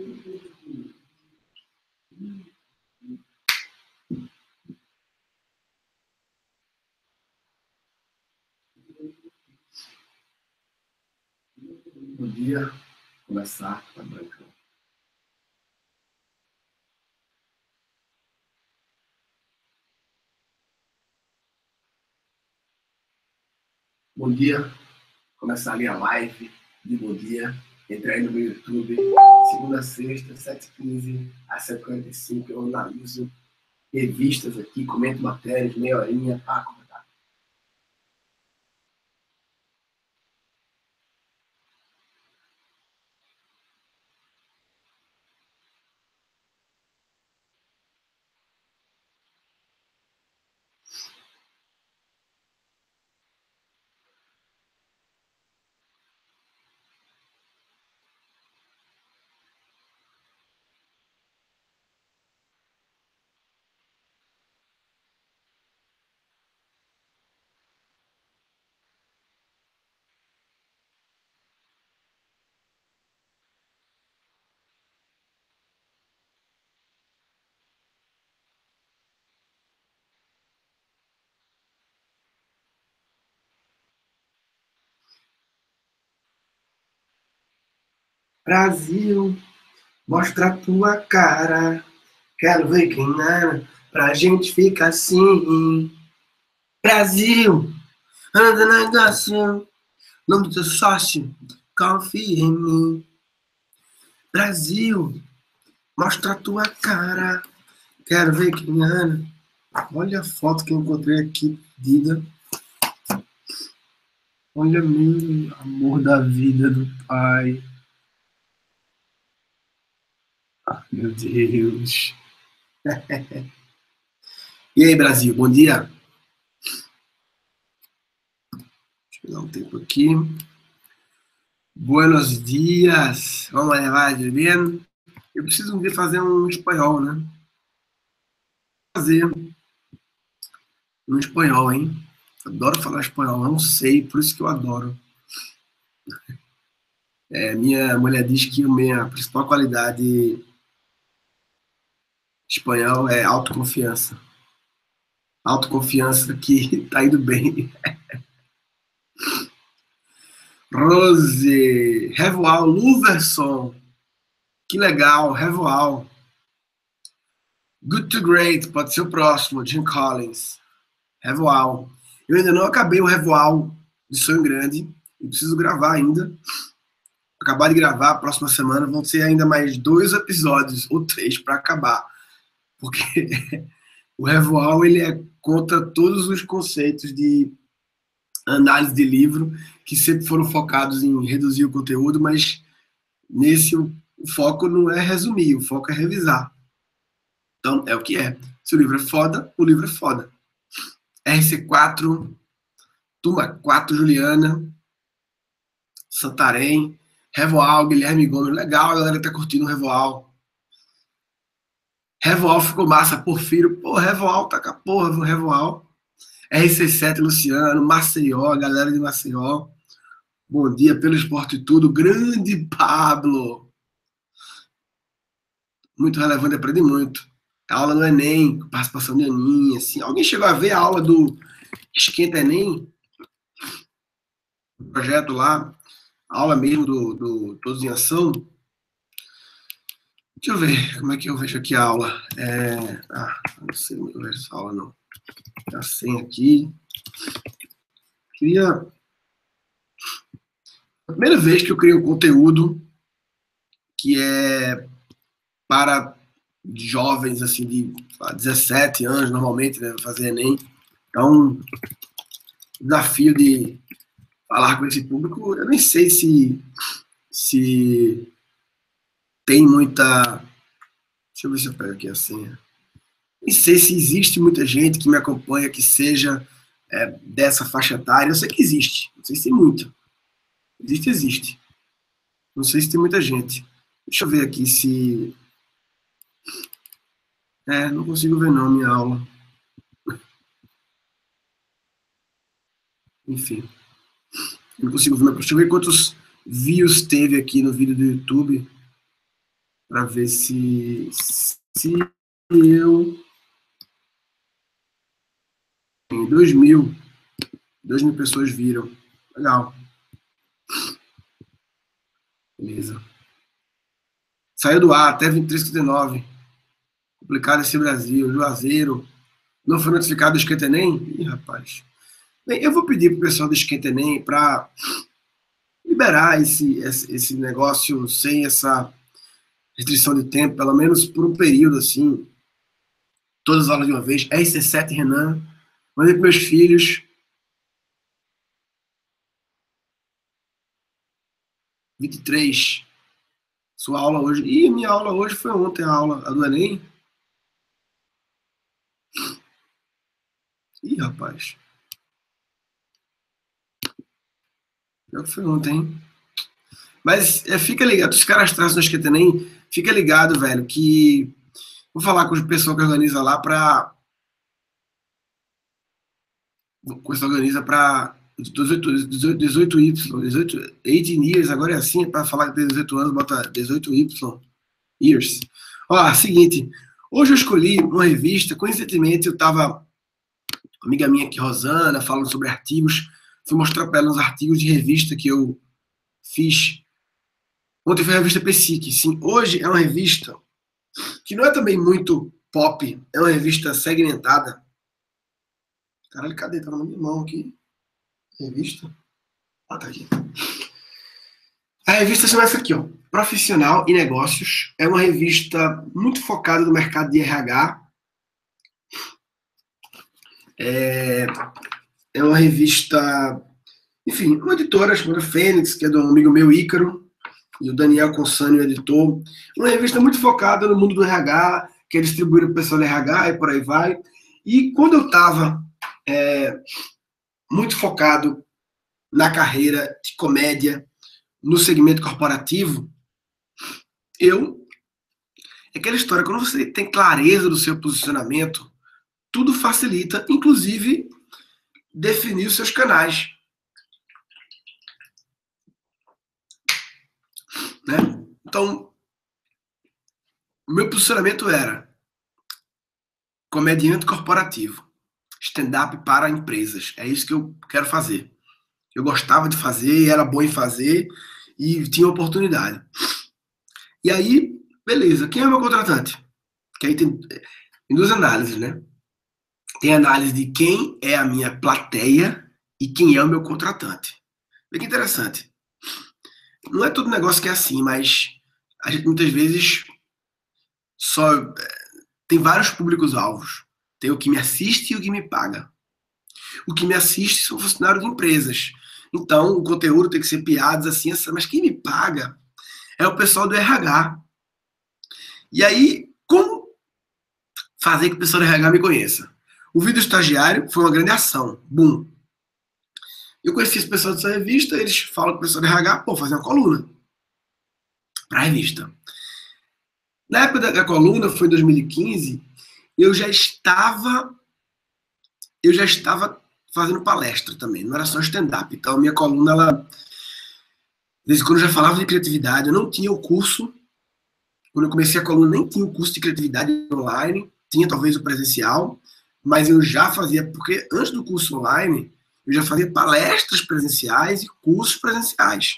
Bom dia. Começar, tá branco. Bom dia. Começar ali a live de bom dia. Entra aí no meu YouTube. Segunda a sexta, 7h15 às 7h45. Eu analiso revistas aqui, comento matérias, meia horinha, pá, comentar. Brasil, mostra a tua cara. Quero ver quem era, pra gente ficar assim. Brasil, anda negócio, nome do teu sócio, confia em mim. Brasil, mostra a tua cara. Quero ver quem era. Olha a foto que eu encontrei aqui, Dida. Olha meu amor da vida do pai. Ah, meu Deus. E aí, Brasil, bom dia. Deixa eu dar um tempo aqui. Buenos dias. Vamos levar de bem. Eu preciso vir fazer um espanhol, né? Fazer um espanhol, hein? Adoro falar espanhol, não sei, por isso que eu adoro. Minha mulher diz que a minha principal qualidade espanhol é autoconfiança. Autoconfiança que tá indo bem. Rose, Revoal, Luverson. Que legal, Revoal. Good to Great, pode ser o próximo, Jim Collins. Revoal. Eu ainda não acabei o Revoal de Sonho Grande. Eu preciso gravar ainda. Acabar de gravar, próxima semana vão ser ainda mais 2 episódios, ou 3, para acabar. Porque o Revoal, ele conta todos os conceitos de análise de livro, que sempre foram focados em reduzir o conteúdo, mas nesse o foco não é resumir, o foco é revisar. Então, é o que é. Se o livro é foda, o livro é foda. RC4, Turma 4, Juliana, Santarém, Revoal, Guilherme Gomes. Legal, a galera tá curtindo o Revoal. Revoal ficou massa, Porfírio. Pô, Revoal tá com a porra, viu, Revoal. RC7, Luciano, Maceió, galera de Maceió. Bom dia pelo esporte e tudo. Grande Pablo. Muito relevante, aprendi muito. A aula do Enem, participação de Aninha, assim. Alguém chegou a ver a aula do Esquenta Enem? O projeto lá, a aula mesmo do Todos em Ação. Deixa eu ver como é que eu vejo aqui a aula. Não sei como eu vejo essa aula, não. Tá sem aqui. Queria... A primeira vez que eu criei um conteúdo que é para jovens, assim, de 17 anos, normalmente, né, fazer Enem. Então, o desafio de falar com esse público, eu nem sei se tem muita... Deixa eu ver se eu pego aqui a senha. Nem sei se existe muita gente que me acompanha que seja dessa faixa etária. Eu sei que existe, não sei se tem muita. Existe. Não sei se tem muita gente. Deixa eu ver aqui se... não consigo ver não, minha aula. Enfim. Não consigo ver. Deixa eu ver quantos views teve aqui no vídeo do YouTube. para ver se eu... Em 2.000 pessoas viram. Legal. Beleza. Saiu do ar até 23h59. Publicado esse Brasil. Juazeiro. Não foi notificado do Esquenta Enem? Ih, rapaz. Bem, eu vou pedir pro pessoal do Esquenta Enem para liberar esse negócio sem essa restrição de tempo, pelo menos por um período, assim, todas as aulas de uma vez. RC7, Renan. Mandei para meus filhos. 23. Sua aula hoje. Ih, minha aula hoje foi ontem, a aula a do Enem. Ih, rapaz. Pior que foi ontem, hein? Mas fica ligado, os caras traçam no Esquenta Enem, fica ligado, velho, que vou falar com o pessoal que organiza lá para 18Y, 18 years, agora é assim, para falar que tem 18 anos, bota 18Y years. Ó, seguinte, hoje eu escolhi uma revista, coincidentemente eu tava, amiga minha aqui, Rosana, falando sobre artigos, fui mostrar para ela uns artigos de revista que eu fiz. Ontem foi a revista Psique, sim. Hoje é uma revista que não é também muito pop, é uma revista segmentada. Caralho, cadê? Tá na minha mão aqui. Revista? Ah, tá aqui. A revista chama essa aqui, ó. Profissional e Negócios. É uma revista muito focada no mercado de RH. É uma revista, enfim, uma editora chamada Fênix, que é do amigo meu Ícaro, e o Daniel Consani, o editor. Uma revista muito focada no mundo do RH, que é distribuída para o pessoal do RH e por aí vai. E quando eu estava muito focado na carreira de comédia, no segmento corporativo, é aquela história, quando você tem clareza do seu posicionamento, tudo facilita, inclusive definir os seus canais. Né? Então, o meu posicionamento era comediante corporativo, stand-up para empresas. É isso que eu quero fazer. Eu gostava de fazer, era bom em fazer e tinha oportunidade. E aí, beleza, quem é o meu contratante? Que aí tem duas análises, né? Tem a análise de quem é a minha plateia e quem é o meu contratante. Vê que interessante. Não é todo negócio que é assim, mas a gente muitas vezes só tem vários públicos-alvos. Tem o que me assiste e o que me paga. O que me assiste são funcionários de empresas. Então, o conteúdo tem que ser piadas assim, mas quem me paga é o pessoal do RH. E aí, como fazer que o pessoal do RH me conheça? O vídeo estagiário foi uma grande ação. Boom. Eu conheci esse pessoal dessa revista, eles falam com o pessoal do RH, pô, fazer uma coluna para a revista. Na época da coluna, foi em 2015, eu já estava fazendo palestra também, não era só stand-up. Então, a minha coluna, ela, de vez em quando eu já falava de criatividade, eu não tinha o curso. Quando eu comecei a coluna, nem tinha o curso de criatividade online, tinha talvez o presencial, mas eu já fazia, porque antes do curso online, eu já fazia palestras presenciais e cursos presenciais.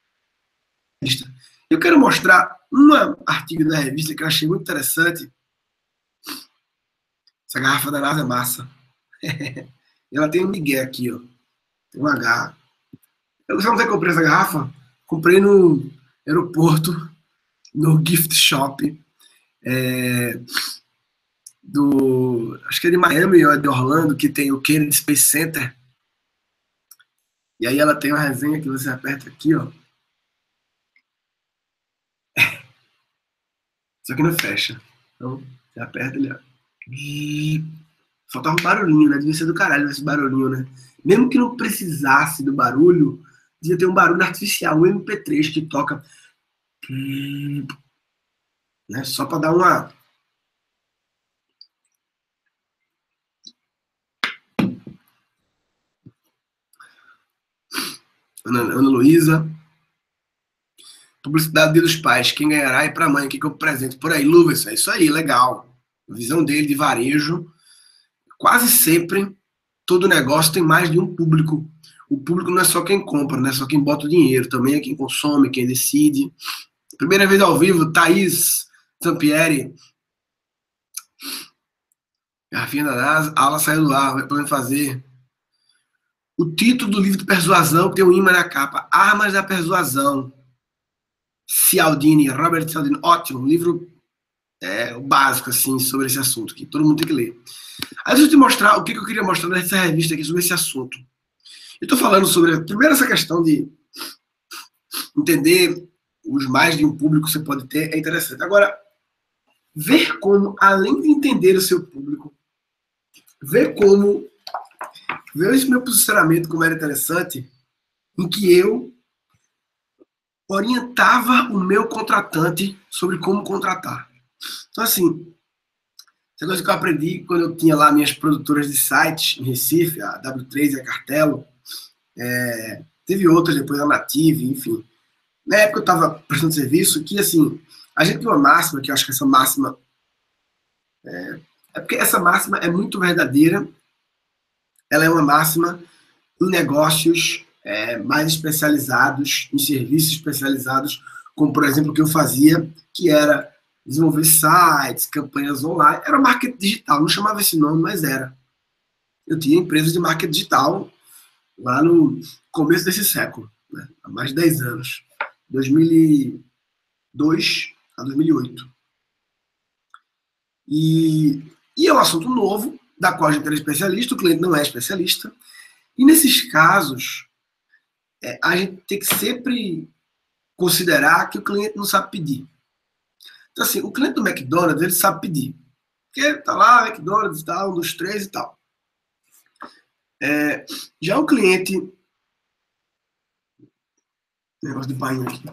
Eu quero mostrar um artigo da revista que eu achei muito interessante. Essa garrafa da NASA é massa. Ela tem um migué aqui, ó. Tem um H. Eu sabe onde é que eu comprei essa garrafa? Comprei no aeroporto, no gift shop acho que é de Miami ou de Orlando, que tem o Kennedy Space Center. E aí ela tem uma resenha que você aperta aqui, ó. Só que não fecha. Então, você aperta ele, ó. Faltava um barulhinho, né? Devia ser do caralho esse barulhinho, né? Mesmo que não precisasse do barulho, devia ter um barulho artificial, um MP3 que toca. Né? Só para dar uma. Ana Luísa. Publicidade do Dia dos Pais, quem ganhará e para a mãe, o que eu apresento por aí? Luvas, é isso aí, legal. A visão dele de varejo, quase sempre todo negócio tem mais de um público. O público não é só quem compra, não é só quem bota o dinheiro, também é quem consome, quem decide. Primeira vez ao vivo, Thaís Zampieri. Garrafinha da NASA, a aula saiu do ar, vai poder fazer. O título do livro de persuasão tem um imã na capa, Armas da Persuasão. Cialdini, Robert Cialdini, ótimo, livro básico, assim, sobre esse assunto, que todo mundo tem que ler. Aí deixa eu te mostrar o que eu queria mostrar nessa revista aqui sobre esse assunto. Eu estou falando sobre, primeiro, essa questão de entender os mais de um público que você pode ter é interessante. Agora, ver como, além de entender o seu público, ver esse meu posicionamento como era interessante, em que eu orientava o meu contratante sobre como contratar. Então, assim, essa coisa que eu aprendi quando eu tinha lá minhas produtoras de sites em Recife, a W3 e a Cartelo, teve outras depois, a Native, enfim. Na época eu estava prestando serviço, que assim, a gente tem uma máxima, que eu acho que essa máxima porque essa máxima é muito verdadeira, ela é uma máxima em negócios mais especializados, em serviços especializados, como por exemplo o que eu fazia, que era desenvolver sites, campanhas online, era marketing digital, não chamava esse nome, mas era. Eu tinha empresas de marketing digital lá no começo desse século, né? Há mais de 10 anos, 2002 a 2008. E é um assunto novo, da qual a gente era especialista, o cliente não é especialista, e nesses casos, a gente tem que sempre considerar que o cliente não sabe pedir. Então, assim, o cliente do McDonald's, ele sabe pedir. Porque tá lá, McDonald's, tá, 1, 2, 3 e tal. Já o cliente... Negócio de bainha aqui.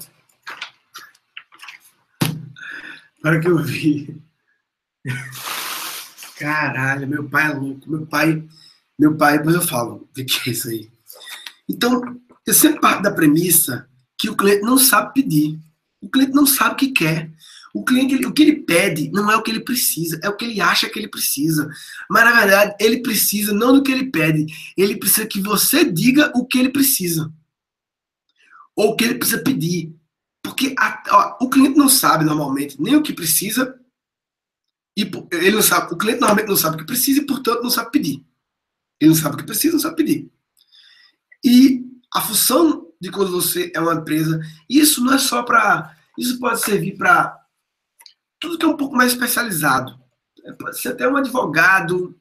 Para que eu vi. Caralho, meu pai é louco. Meu pai, depois eu falo o que é isso aí. Então, eu sempre parto da premissa que o cliente não sabe pedir. O cliente não sabe o que quer. O cliente, o que ele pede não é o que ele precisa, é o que ele acha que ele precisa. Mas, na verdade, ele precisa não do que ele pede, ele precisa que você diga o que ele precisa. Ou o que ele precisa pedir. Porque o cliente não sabe, normalmente, nem o que precisa, e ele não sabe, o cliente normalmente não sabe o que precisa e, portanto, não sabe pedir. Ele não sabe o que precisa, não sabe pedir. E a função de quando você é uma empresa, isso não é só para... Isso pode servir para tudo que é um pouco mais especializado. Pode ser até um advogado.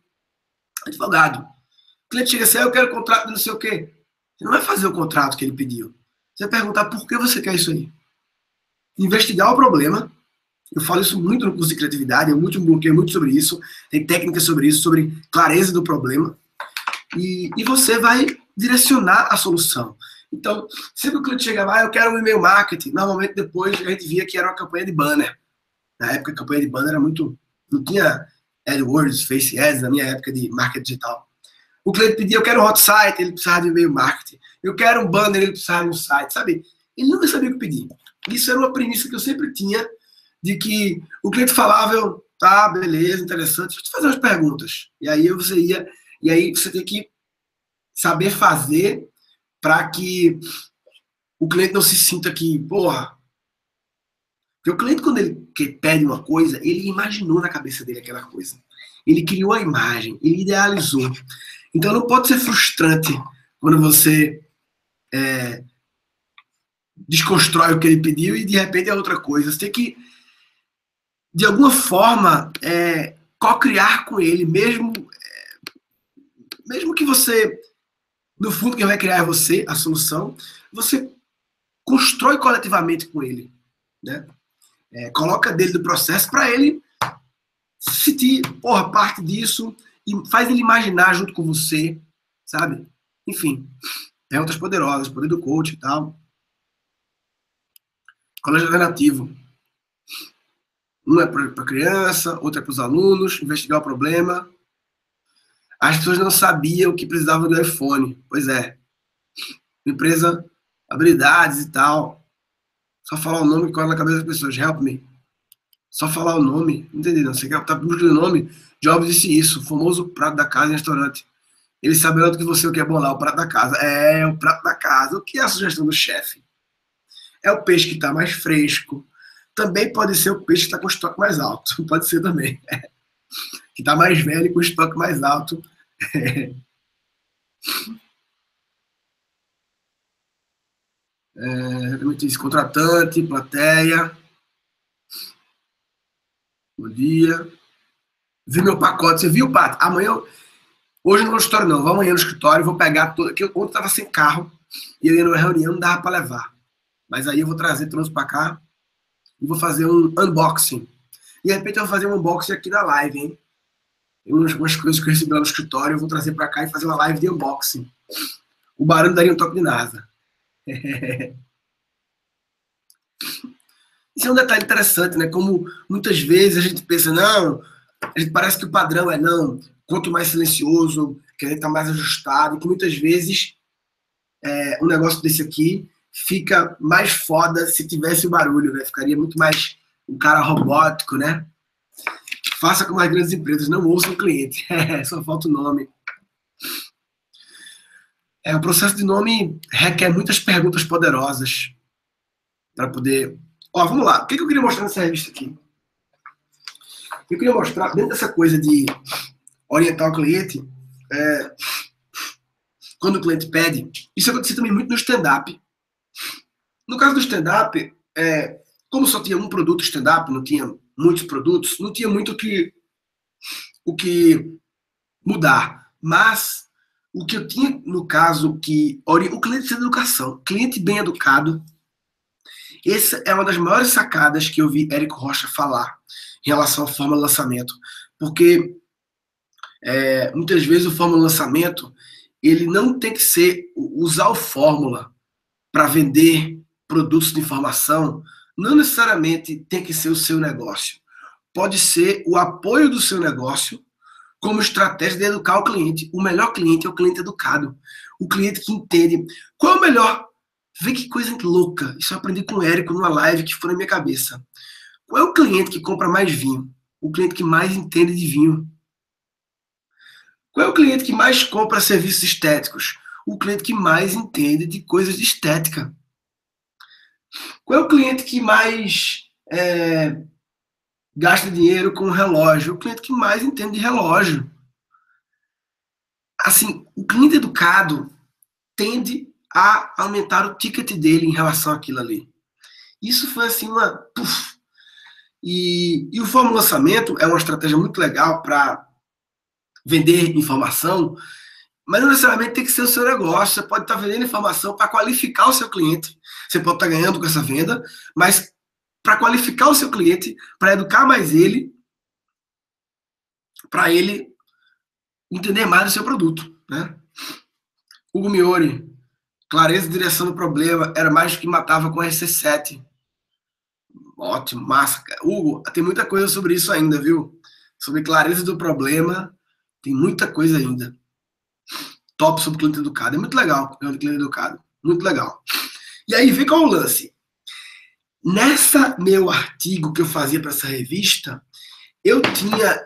O cliente chega assim, eu quero contrato de não sei o quê. Você não vai fazer o contrato que ele pediu. Você vai perguntar por que você quer isso aí. Investigar o problema. Eu falo isso muito no curso de criatividade, eu bloqueio muito sobre isso. Tem técnicas sobre isso, sobre clareza do problema. E você vai direcionar a solução. Então, sempre o cliente chega lá, eu quero um e-mail marketing. Normalmente depois a gente via que era uma campanha de banner. Na época a campanha de banner era muito... Não tinha AdWords, Face Ads, na minha época de marketing digital. O cliente pedia, eu quero um hot site, ele precisava de e-mail marketing. Eu quero um banner, ele precisava de um site, sabe? Ele nunca sabia o que pedir. Isso era uma premissa que eu sempre tinha, de que o cliente falava, eu, tá, beleza, interessante, deixa eu te fazer umas perguntas. E aí você ia... E aí você tem que saber fazer para que o cliente não se sinta que, porra... Porque o cliente, quando ele pede uma coisa, ele imaginou na cabeça dele aquela coisa. Ele criou a imagem, ele idealizou. Então não pode ser frustrante quando você desconstrói o que ele pediu e de repente é outra coisa. Você tem que, de alguma forma, co-criar com ele, mesmo que você, no fundo, quem vai criar é você, a solução, você constrói coletivamente com ele, né? Coloca dele do processo para ele se sentir, porra, parte disso e faz ele imaginar junto com você, sabe? Enfim, perguntas poderosas, poder do coach e tal. Colégio alternativo. Um é para criança, outro é para os alunos, investigar o problema. As pessoas não sabiam que precisavam do iPhone. Pois é. Empresa, habilidades e tal. Só falar o nome que corre na cabeça das pessoas. Help me. Só falar o nome. Não entendi, não. Você quer estar buscando o nome? Jobs disse isso. O famoso prato da casa em restaurante. Ele sabe melhor do que você o que é bolar o prato da casa. É, o prato da casa. O que é a sugestão do chefe? É o peixe que está mais fresco. Também pode ser o peixe que está com estoque mais alto. Pode ser também. Que está mais velho e com estoque mais alto. Contratante, plateia. Bom dia. Vi meu pacote. Você viu, Pato? Amanhã. Hoje não vou no escritório, não. Vou amanhã no escritório, vou pegar tudo. Ontem eu estava sem carro e eu ia numa reunião, não dava para levar. Mas aí eu vou trazer, trouxe para cá e vou fazer um unboxing. E de repente eu vou fazer um unboxing aqui na live, hein? Tem umas coisas que eu recebi lá no escritório, eu vou trazer para cá e fazer uma live de unboxing. O barulho daria um toque de NASA. Isso é um detalhe interessante, né? Como muitas vezes a gente pensa, não, a gente parece que o padrão é não, quanto mais silencioso, que a gente está mais ajustado, e que muitas vezes um negócio desse aqui fica mais foda se tivesse o barulho, né? Ficaria muito mais um cara robótico, né? Faça como as grandes empresas, não ouçam o cliente. Só falta o nome. O processo de nome requer muitas perguntas poderosas para poder... Vamos lá. O que eu queria mostrar nessa revista aqui? Eu queria mostrar, dentro dessa coisa de orientar o cliente, quando o cliente pede, isso acontecia também muito no stand-up. No caso do stand-up, como só tinha um produto stand-up, não tinha muitos produtos, não tinha muito o que mudar. Mas o que eu tinha, no caso, o cliente precisa de educação. Cliente bem educado. Essa é uma das maiores sacadas que eu vi Érico Rocha falar em relação à fórmula de lançamento. Porque muitas vezes o fórmula de lançamento ele não tem que ser usar o fórmula para vender produtos de informação, não necessariamente tem que ser o seu negócio. Pode ser o apoio do seu negócio como estratégia de educar o cliente. O melhor cliente é o cliente educado. O cliente que entende. Qual é o melhor? Vê que coisa louca. Isso eu aprendi com o Érico numa live que foi na minha cabeça. Qual é o cliente que compra mais vinho? O cliente que mais entende de vinho. Qual é o cliente que mais compra serviços estéticos? O cliente que mais entende de coisas de estética. Qual é o cliente que mais gasta dinheiro com relógio? O cliente que mais entende de relógio. Assim, o cliente educado tende a aumentar o ticket dele em relação àquilo ali. Isso foi assim uma... Puf. E o fórmula lançamento é uma estratégia muito legal para vender informação, mas não necessariamente tem que ser o seu negócio. Você pode estar vendendo informação para qualificar o seu cliente. Você pode estar ganhando com essa venda, mas para qualificar o seu cliente, para educar mais ele, para ele entender mais do seu produto, né? Hugo Miori, clareza de direção do problema era mais do que matava com RC7. Ótimo, massa. Hugo, tem muita coisa sobre isso ainda, viu? Sobre clareza do problema, tem muita coisa ainda. Top sobre cliente educado. É muito legal, cliente educado. Muito legal. E aí, vê qual é o lance. Nessa meu artigo que eu fazia para essa revista, eu tinha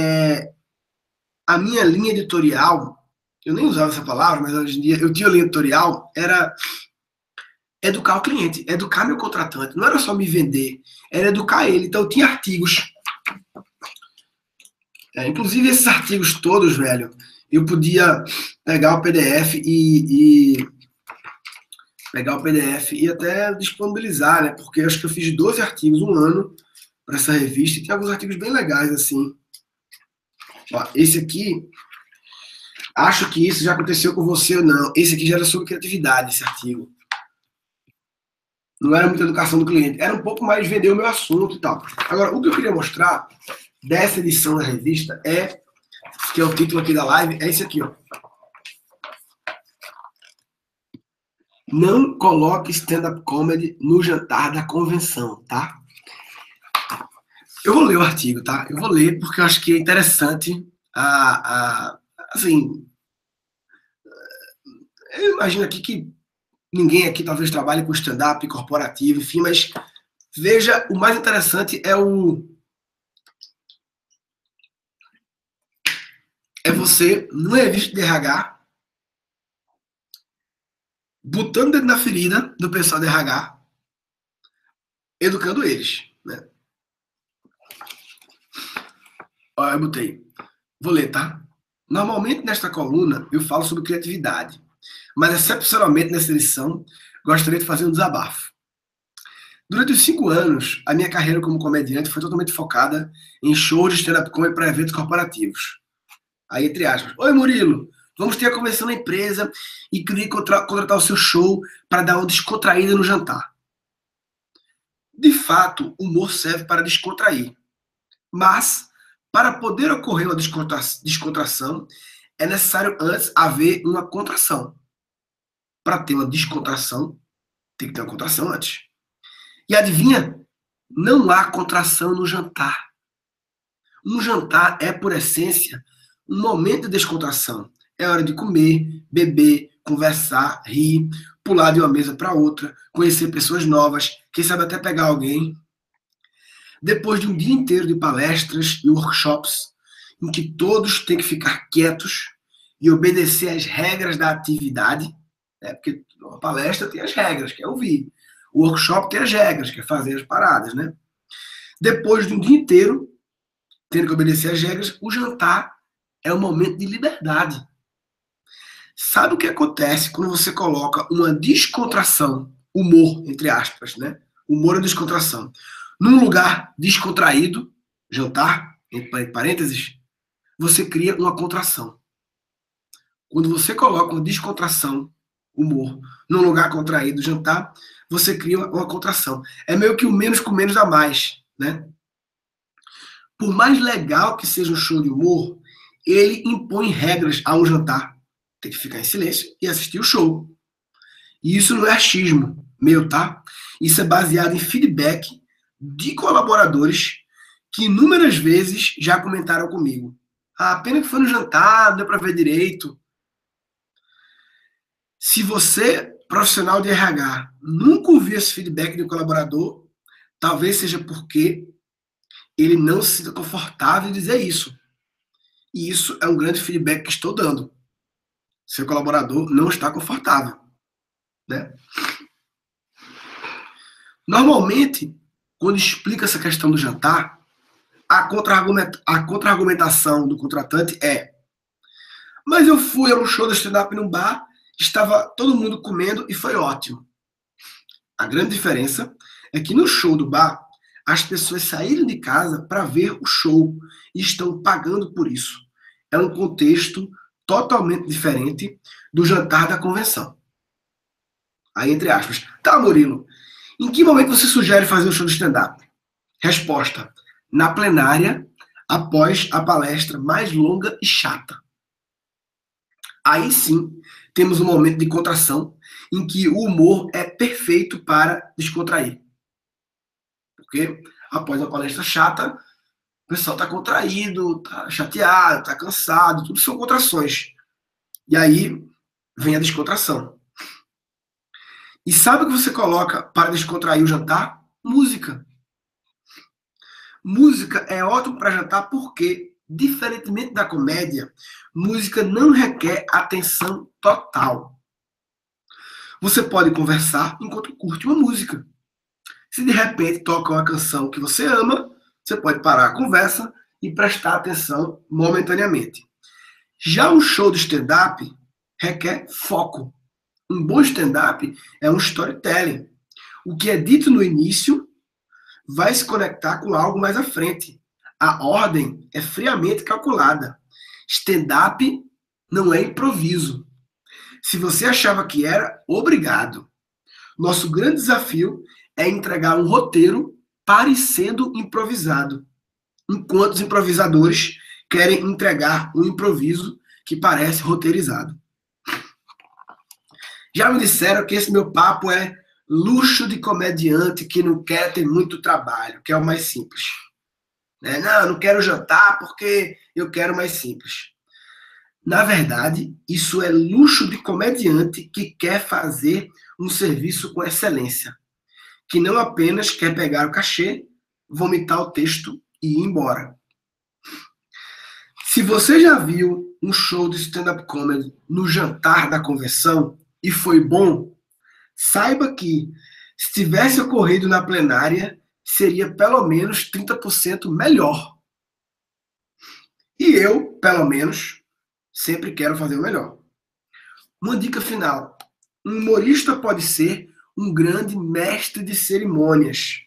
a minha linha editorial, eu nem usava essa palavra, mas hoje em dia eu tinha a linha editorial, era educar o cliente, educar meu contratante. Não era só me vender, era educar ele. Então eu tinha artigos. Inclusive esses artigos todos, velho, eu podia pegar o PDF pegar o PDF e até disponibilizar, né? Porque acho que eu fiz 12 artigos um ano para essa revista e tem alguns artigos bem legais, assim. Ó, esse aqui, acho que isso já aconteceu com você ou não. Esse aqui já era sobre criatividade, esse artigo. Não era muita educação do cliente, era um pouco mais vender o meu assunto e tal. Agora, o que eu queria mostrar dessa edição da revista que é o título aqui da live, é esse aqui, ó. Não coloque stand-up comedy no jantar da convenção, tá? Eu vou ler o artigo, tá? Eu vou ler porque eu acho que é interessante assim, eu imagino aqui que Ninguém aqui talvez trabalhe com stand-up corporativo, enfim, mas veja, o mais interessante é você, no revista de RH, botando o dedo na ferida do pessoal de RH, educando eles, né? Ó, eu botei. Vou ler, tá? Normalmente nesta coluna eu falo sobre criatividade, mas excepcionalmente nessa edição gostaria de fazer um desabafo. Durante os 5 anos, a minha carreira como comediante foi totalmente focada em shows de stand-up comedy para eventos corporativos. Aí, entre aspas, oi Murilo, vamos ter a convenção na empresa e queria contratar o seu show para dar uma descontraída no jantar. De fato, o humor serve para descontrair, mas para poder ocorrer uma descontração, é necessário antes haver uma contração. Para ter uma descontração, tem que ter uma contração antes. E adivinha? Não há contração no jantar. Um jantar é, por essência, um momento de descontração. É hora de comer, beber, conversar, rir, pular de uma mesa para outra, conhecer pessoas novas, quem sabe até pegar alguém. Depois de um dia inteiro de palestras e workshops, em que todos têm que ficar quietos e obedecer às regras da atividade, né? Porque a palestra tem as regras, que é ouvir. O workshop tem as regras, que é fazer as paradas, né? Depois de um dia inteiro tendo que obedecer às regras, o jantar é um momento de liberdade. Sabe o que acontece quando você coloca uma descontração, humor, entre aspas, né? Humor é descontração, num lugar descontraído, jantar, entre parênteses, você cria uma contração. Quando você coloca uma descontração, humor, num lugar contraído, jantar, você cria uma contração. É meio que o menos com menos dá mais, né? Por mais legal que seja um show de humor, ele impõe regras a um jantar. Tem que ficar em silêncio e assistir o show. E isso não é achismo meu, tá? Isso é baseado em feedback de colaboradores que inúmeras vezes já comentaram comigo. Ah, pena que foi no jantar, não deu para ver direito. Se você, profissional de RH, nunca ouviu esse feedback do colaborador, talvez seja porque ele não se sinta confortável em dizer isso. E isso é um grande feedback que estou dando. Seu colaborador não está confortável, né? Normalmente, quando explica essa questão do jantar, a contra-argumentação do contratante é: mas eu fui a um show de stand-up num bar, estava todo mundo comendo e foi ótimo. A grande diferença é que no show do bar, as pessoas saíram de casa para ver o show e estão pagando por isso. É um contexto totalmente diferente do jantar da convenção. Aí, entre aspas, tá, Murilo, em que momento você sugere fazer um show de stand-up? Resposta: na plenária, após a palestra mais longa e chata. Aí sim, temos um momento de contração em que o humor é perfeito para descontrair. Porque após a palestra chata, o pessoal está contraído, está chateado, está cansado, tudo são contrações. E aí vem a descontração. E sabe o que você coloca para descontrair o jantar? Música. Música é ótimo para jantar porque, diferentemente da comédia, música não requer atenção total. Você pode conversar enquanto curte uma música. Se de repente toca uma canção que você ama, você pode parar a conversa e prestar atenção momentaneamente. Já um show de stand-up requer foco. Um bom stand-up é um storytelling. O que é dito no início vai se conectar com algo mais à frente. A ordem é friamente calculada. Stand-up não é improviso. Se você achava que era, obrigado. Nosso grande desafio é entregar um roteiro parecendo improvisado, enquanto os improvisadores querem entregar um improviso que parece roteirizado. Já me disseram que esse meu papo é luxo de comediante que não quer ter muito trabalho, que é o mais simples. Não, não quero jantar porque eu quero mais simples. Na verdade, isso é luxo de comediante que quer fazer um serviço com excelência, que não apenas quer pegar o cachê, vomitar o texto e ir embora. Se você já viu um show de stand-up comedy no jantar da convenção e foi bom, saiba que, se tivesse ocorrido na plenária, seria pelo menos 30% melhor. E eu, pelo menos, sempre quero fazer o melhor. Uma dica final. Um humorista pode ser um grande mestre de cerimônias.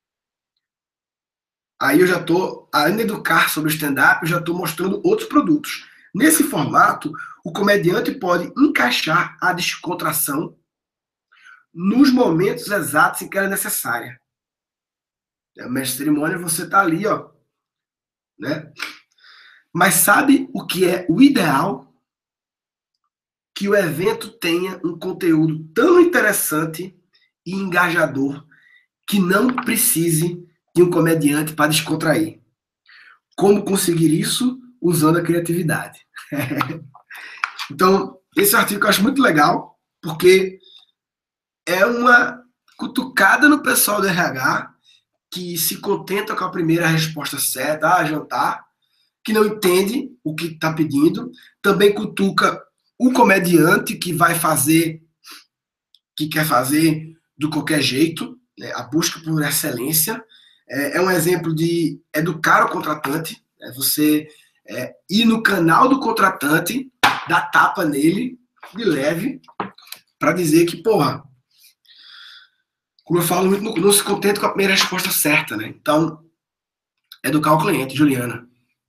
Aí eu já estou, além de educar sobre stand-up, eu já estou mostrando outros produtos. Nesse formato, o comediante pode encaixar a descontração nos momentos exatos em que ela é necessária. O mestre de cerimônia, você está ali, ó, né? Mas sabe o que é o ideal? Que o evento tenha um conteúdo tão interessante e engajador que não precise de um comediante para descontrair. Como conseguir isso? Usando a criatividade. Então, esse artigo eu acho muito legal, porque é uma cutucada no pessoal do RH que se contenta com a primeira resposta certa, jantar, que não entende o que está pedindo, também cutuca o comediante que vai fazer, que quer fazer do qualquer jeito, né? A busca por excelência. É um exemplo de educar o contratante, né? Você ir no canal do contratante, dar tapa nele, de leve, para dizer que, porra, como eu falo muito, não se contenta com a primeira resposta certa, né? Então, educar o cliente, Juliana.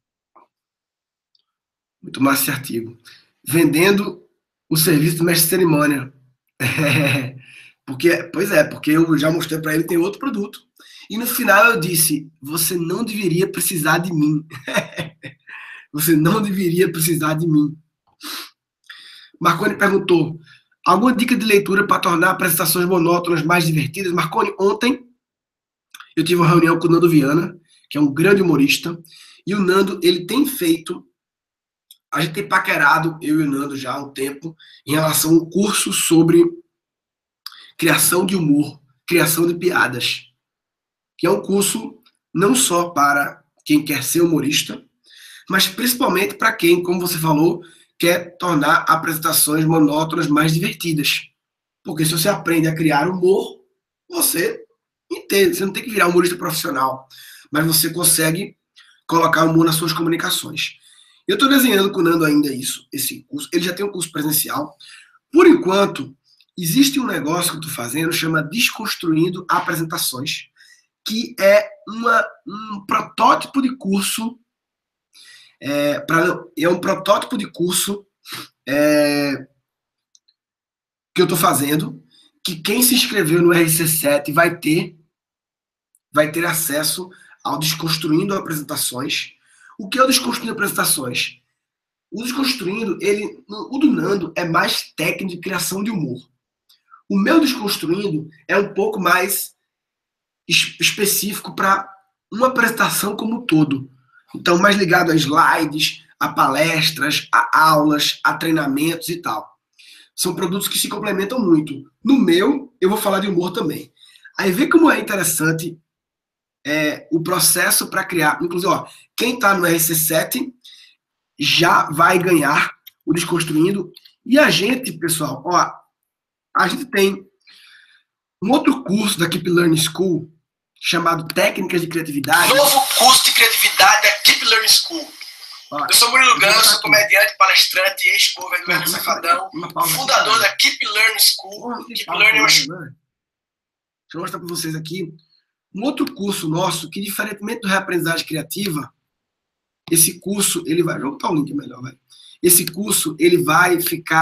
Muito mais esse artigo. Vendendo o serviço do mestre de cerimônia. Porque eu já mostrei para ele, tem outro produto. E no final eu disse, você não deveria precisar de mim. Você não deveria precisar de mim. Marconi perguntou, alguma dica de leitura para tornar apresentações monótonas mais divertidas? Marconi, ontem eu tive uma reunião com o Nando Viana, que é um grande humorista, e o Nando, ele tem feito, a gente tem paquerado, eu e o Nando já há um tempo, em relação a um curso sobre criação de humor, criação de piadas, que é um curso não só para quem quer ser humorista, mas principalmente para quem, como você falou, quer tornar apresentações monótonas mais divertidas. Porque se você aprende a criar humor, você entende, você não tem que virar humorista profissional, mas você consegue colocar humor nas suas comunicações. Eu estou desenhando com o Nando ainda esse curso, ele já tem um curso presencial. Por enquanto, existe um negócio que eu estou fazendo, chama Desconstruindo Apresentações, que é um protótipo de curso, é um protótipo de curso que eu estou fazendo, que quem se inscreveu no RC7 vai ter acesso ao Desconstruindo Apresentações. O que é o Desconstruindo Apresentações? O Desconstruindo, o do Nando é mais técnico de criação de humor. O meu Desconstruindo é um pouco mais específico para uma apresentação como um todo. Então, mais ligado a slides, a palestras, a aulas, a treinamentos e tal. São produtos que se complementam muito. No meu, eu vou falar de humor também. Aí vê como é interessante o processo para criar. Inclusive, ó, quem está no RC7 já vai ganhar o Desconstruindo. E a gente, pessoal, ó, a gente tem um outro curso da Keep Learning School chamado Técnicas de Criatividade. Novo curso de criatividade da Keep Learning School. Eu sou Murilo Ganso, comediante, palestrante, ex-cover do Hermes Safadão, fundador da Keep Learning School. Keep Learning Deixa eu mostrar para vocês aqui um outro curso nosso que, diferentemente do Reaprendizagem Criativa, esse curso, ele vai... Vou botar o link melhor, vai. Esse curso, ele vai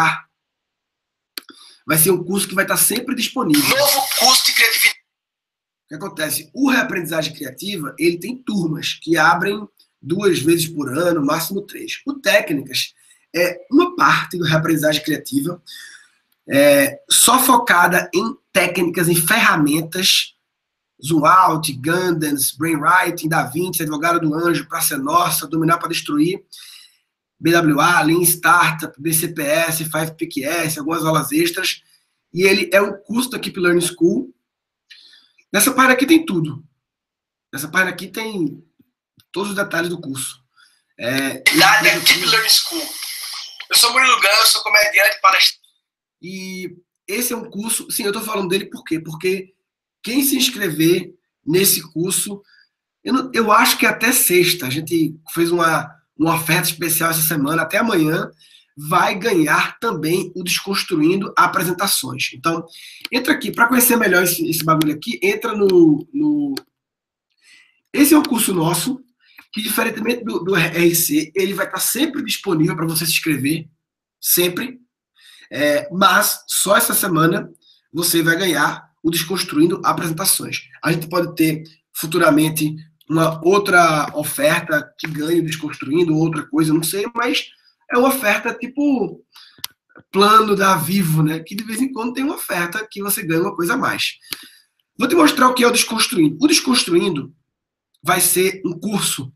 ser um curso que vai estar sempre disponível. Novo curso de criatividade. O que acontece? O Reaprendizagem Criativa, ele tem turmas que abrem 2 vezes por ano, máximo 3. O Técnicas é uma parte do Reaprendizagem Criativa, só focada em técnicas, em ferramentas, Zoom Out, Gandans, Brainwriting, DaVinci, Advogado do Anjo, Praça Nossa, Dominar para Destruir, BWA, Lean Startup, BCPS, 5PQS, algumas aulas extras. e ele é um curso da Keep Learning School. Nessa página aqui tem tudo. Nessa página aqui tem todos os detalhes do curso. Da Keep Learning School. Eu sou Murilo Gans, sou comediante, palestrante. E esse é um curso... Sim, eu estou falando dele por quê? Porque quem se inscrever nesse curso... Eu acho que até sexta, a gente fez uma oferta especial essa semana, até amanhã, vai ganhar também o Desconstruindo Apresentações. Então, entra aqui, para conhecer melhor esse bagulho aqui, entra no... Esse é um curso nosso, que diferentemente do RC, ele vai estar sempre disponível para você se inscrever, sempre, mas só essa semana você vai ganhar o Desconstruindo Apresentações. A gente pode ter futuramente uma outra oferta que ganhe o Desconstruindo, outra coisa, não sei, mas é uma oferta tipo plano da Vivo, né? Que de vez em quando tem uma oferta que você ganha uma coisa a mais. Vou te mostrar o que é o Desconstruindo. O Desconstruindo vai ser um curso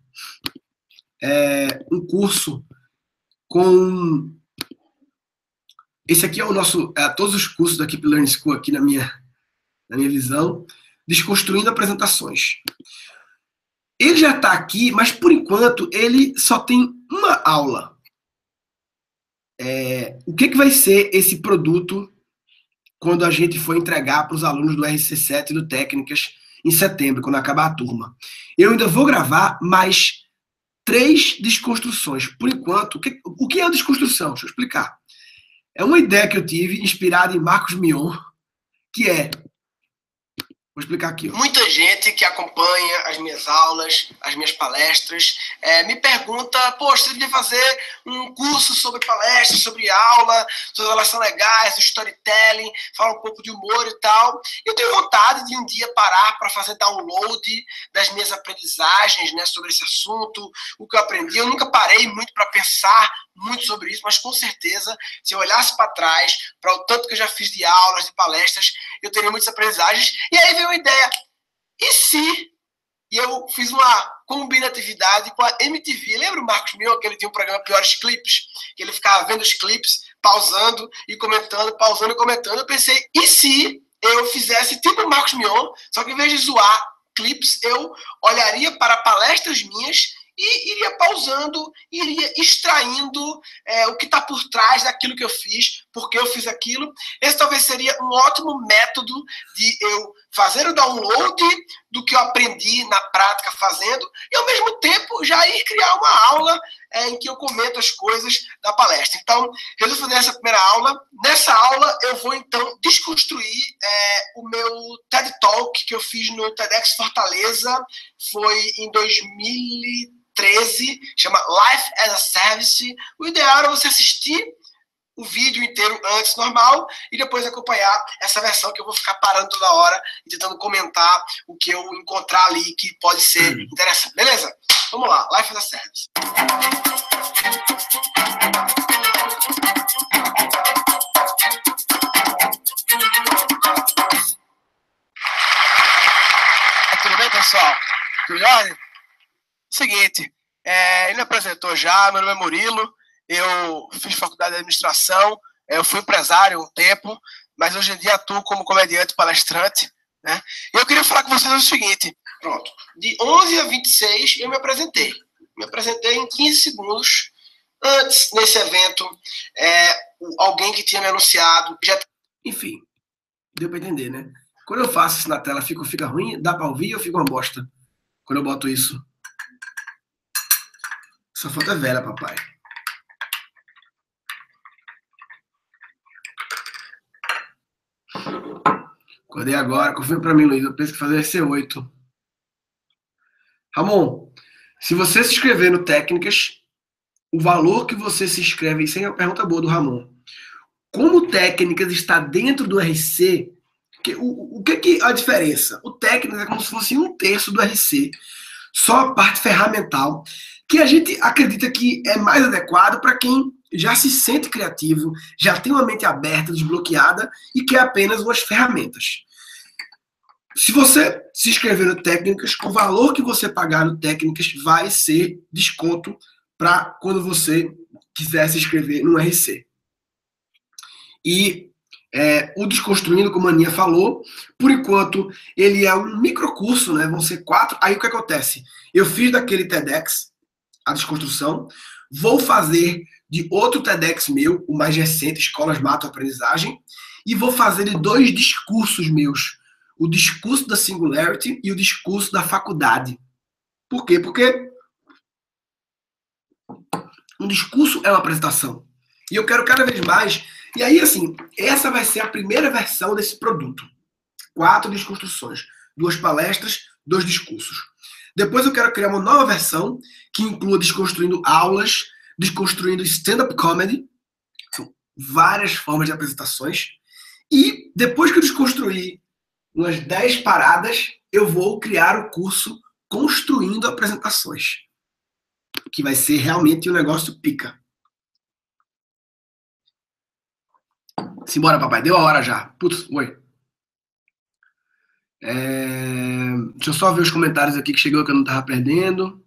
com... Esse aqui é o nosso... todos os cursos da Keep Learning School aqui na minha visão. Desconstruindo Apresentações. Ele já está aqui, mas por enquanto ele só tem uma aula. O que vai ser esse produto quando a gente for entregar para os alunos do RC7 e do Técnicas em setembro, quando acabar a turma? Eu ainda vou gravar mais 3 desconstruções. Por enquanto, o que é a desconstrução? Deixa eu explicar. É uma ideia que eu tive, inspirada em Marcos Mion, que é... Vou explicar aqui. Muita gente que acompanha as minhas aulas, as minhas palestras, me pergunta, poxa, você devia fazer um curso sobre palestras, sobre aula, sobre relações legais, storytelling, falar um pouco de humor e tal. Eu tenho vontade de um dia parar para fazer download das minhas aprendizagens, né, sobre esse assunto, o que eu aprendi. Eu nunca parei muito para pensar muito sobre isso, mas com certeza, se eu olhasse para trás, para o tanto que eu já fiz de aulas, de palestras, eu teria muitas aprendizagens. E aí veio uma ideia, e se... E eu fiz uma combinatividade com a MTV. Lembra o Marcos Mion, que ele tinha um programa Piores Clipes? Que ele ficava vendo os clipes, pausando e comentando, pausando e comentando. Eu pensei, e se eu fizesse tipo o Marcos Mion, só que em vez de zoar clipes, eu olharia para palestras minhas e iria pausando, iria extraindo o que está por trás daquilo que eu fiz, porque eu fiz aquilo. Esse talvez seria um ótimo método de eu fazer o download do que eu aprendi na prática fazendo e, ao mesmo tempo, já ir criar uma aula em que eu comento as coisas da palestra. Então, resolvi fazer essa primeira aula. Nessa aula, eu vou, então, desconstruir o meu TED Talk que eu fiz no TEDx Fortaleza. Foi em 2013, chama Life as a Service. O ideal era você assistir o vídeo inteiro antes, normal, e depois acompanhar essa versão que eu vou ficar parando toda hora e tentando comentar o que eu encontrar ali que pode ser interessante. Beleza? Vamos lá, Life as a Service. Tudo bem, pessoal? Tudo bem? Seguinte, ele me apresentou já, meu nome é Murilo, eu fiz faculdade de administração, eu fui empresário um tempo, mas hoje em dia atuo como comediante palestrante, né? E eu queria falar com vocês o seguinte, pronto, de 11 a 26 eu me apresentei em 15 segundos, antes, nesse evento, alguém que tinha me anunciado, já... Enfim, deu pra entender, né? Quando eu faço isso na tela, fica ruim? Dá pra ouvir ou fica uma bosta? Quando eu boto isso. Essa foto é velha, papai. Acordei agora, confirma pra mim, Luiz. Eu penso que fazer C8. Ramon, se você se inscrever no Técnicas, o valor que você se inscreve, isso é uma pergunta boa do Ramon. Como o Técnicas está dentro do RC, o que é a diferença? O Técnicas é como se fosse 1/3 do RC. Só a parte ferramental, que a gente acredita que é mais adequado para quem já se sente criativo, já tem uma mente aberta, desbloqueada e quer apenas umas ferramentas. Se você se inscrever no Técnicas, o valor que você pagar no Técnicas vai ser desconto para quando você quiser se inscrever no RC. E O Desconstruindo, como a Aninha falou, por enquanto, ele é um microcurso, né? Vão ser 4. Aí o que acontece? Eu fiz daquele TEDx, a desconstrução, vou fazer de outro TEDx meu, o mais recente, Escolas Matam a Aprendizagem, e vou fazer de 2 discursos meus. O discurso da Singularity e o discurso da faculdade. Por quê? Porque um discurso é uma apresentação. E eu quero cada vez mais. E aí, assim, essa vai ser a primeira versão desse produto. 4 desconstruções. 2 palestras, 2 discursos. Depois eu quero criar uma nova versão que inclua desconstruindo aulas, desconstruindo stand-up comedy. São várias formas de apresentações. E depois que eu desconstruir umas 10 paradas, eu vou criar o curso Construindo Apresentações. Que vai ser realmente um negócio pica. Simbora, papai. Deu a hora já. Putz, oi. Deixa eu só ver os comentários aqui que chegou que eu não estava perdendo.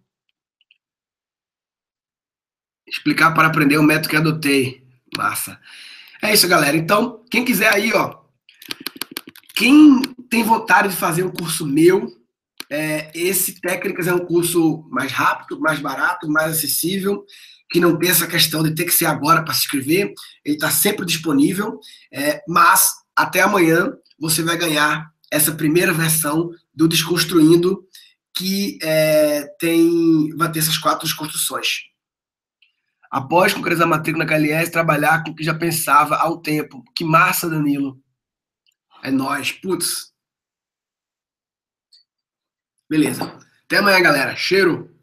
Explicar para aprender o método que adotei. Massa. É isso, galera. Então, quem quiser aí, ó. Quem tem vontade de fazer um curso meu, esse Técnicas é um curso mais rápido, mais barato, mais acessível, que não tem essa questão de ter que ser agora para se inscrever. Ele está sempre disponível, mas até amanhã você vai ganhar essa primeira versão do Desconstruindo, que vai ter essas 4 desconstruções. Após concretizar a matrícula na KLS, trabalhar com o que já pensava há um tempo. Que massa, Danilo. É nóis. Putz. Beleza. Até amanhã, galera. Cheiro.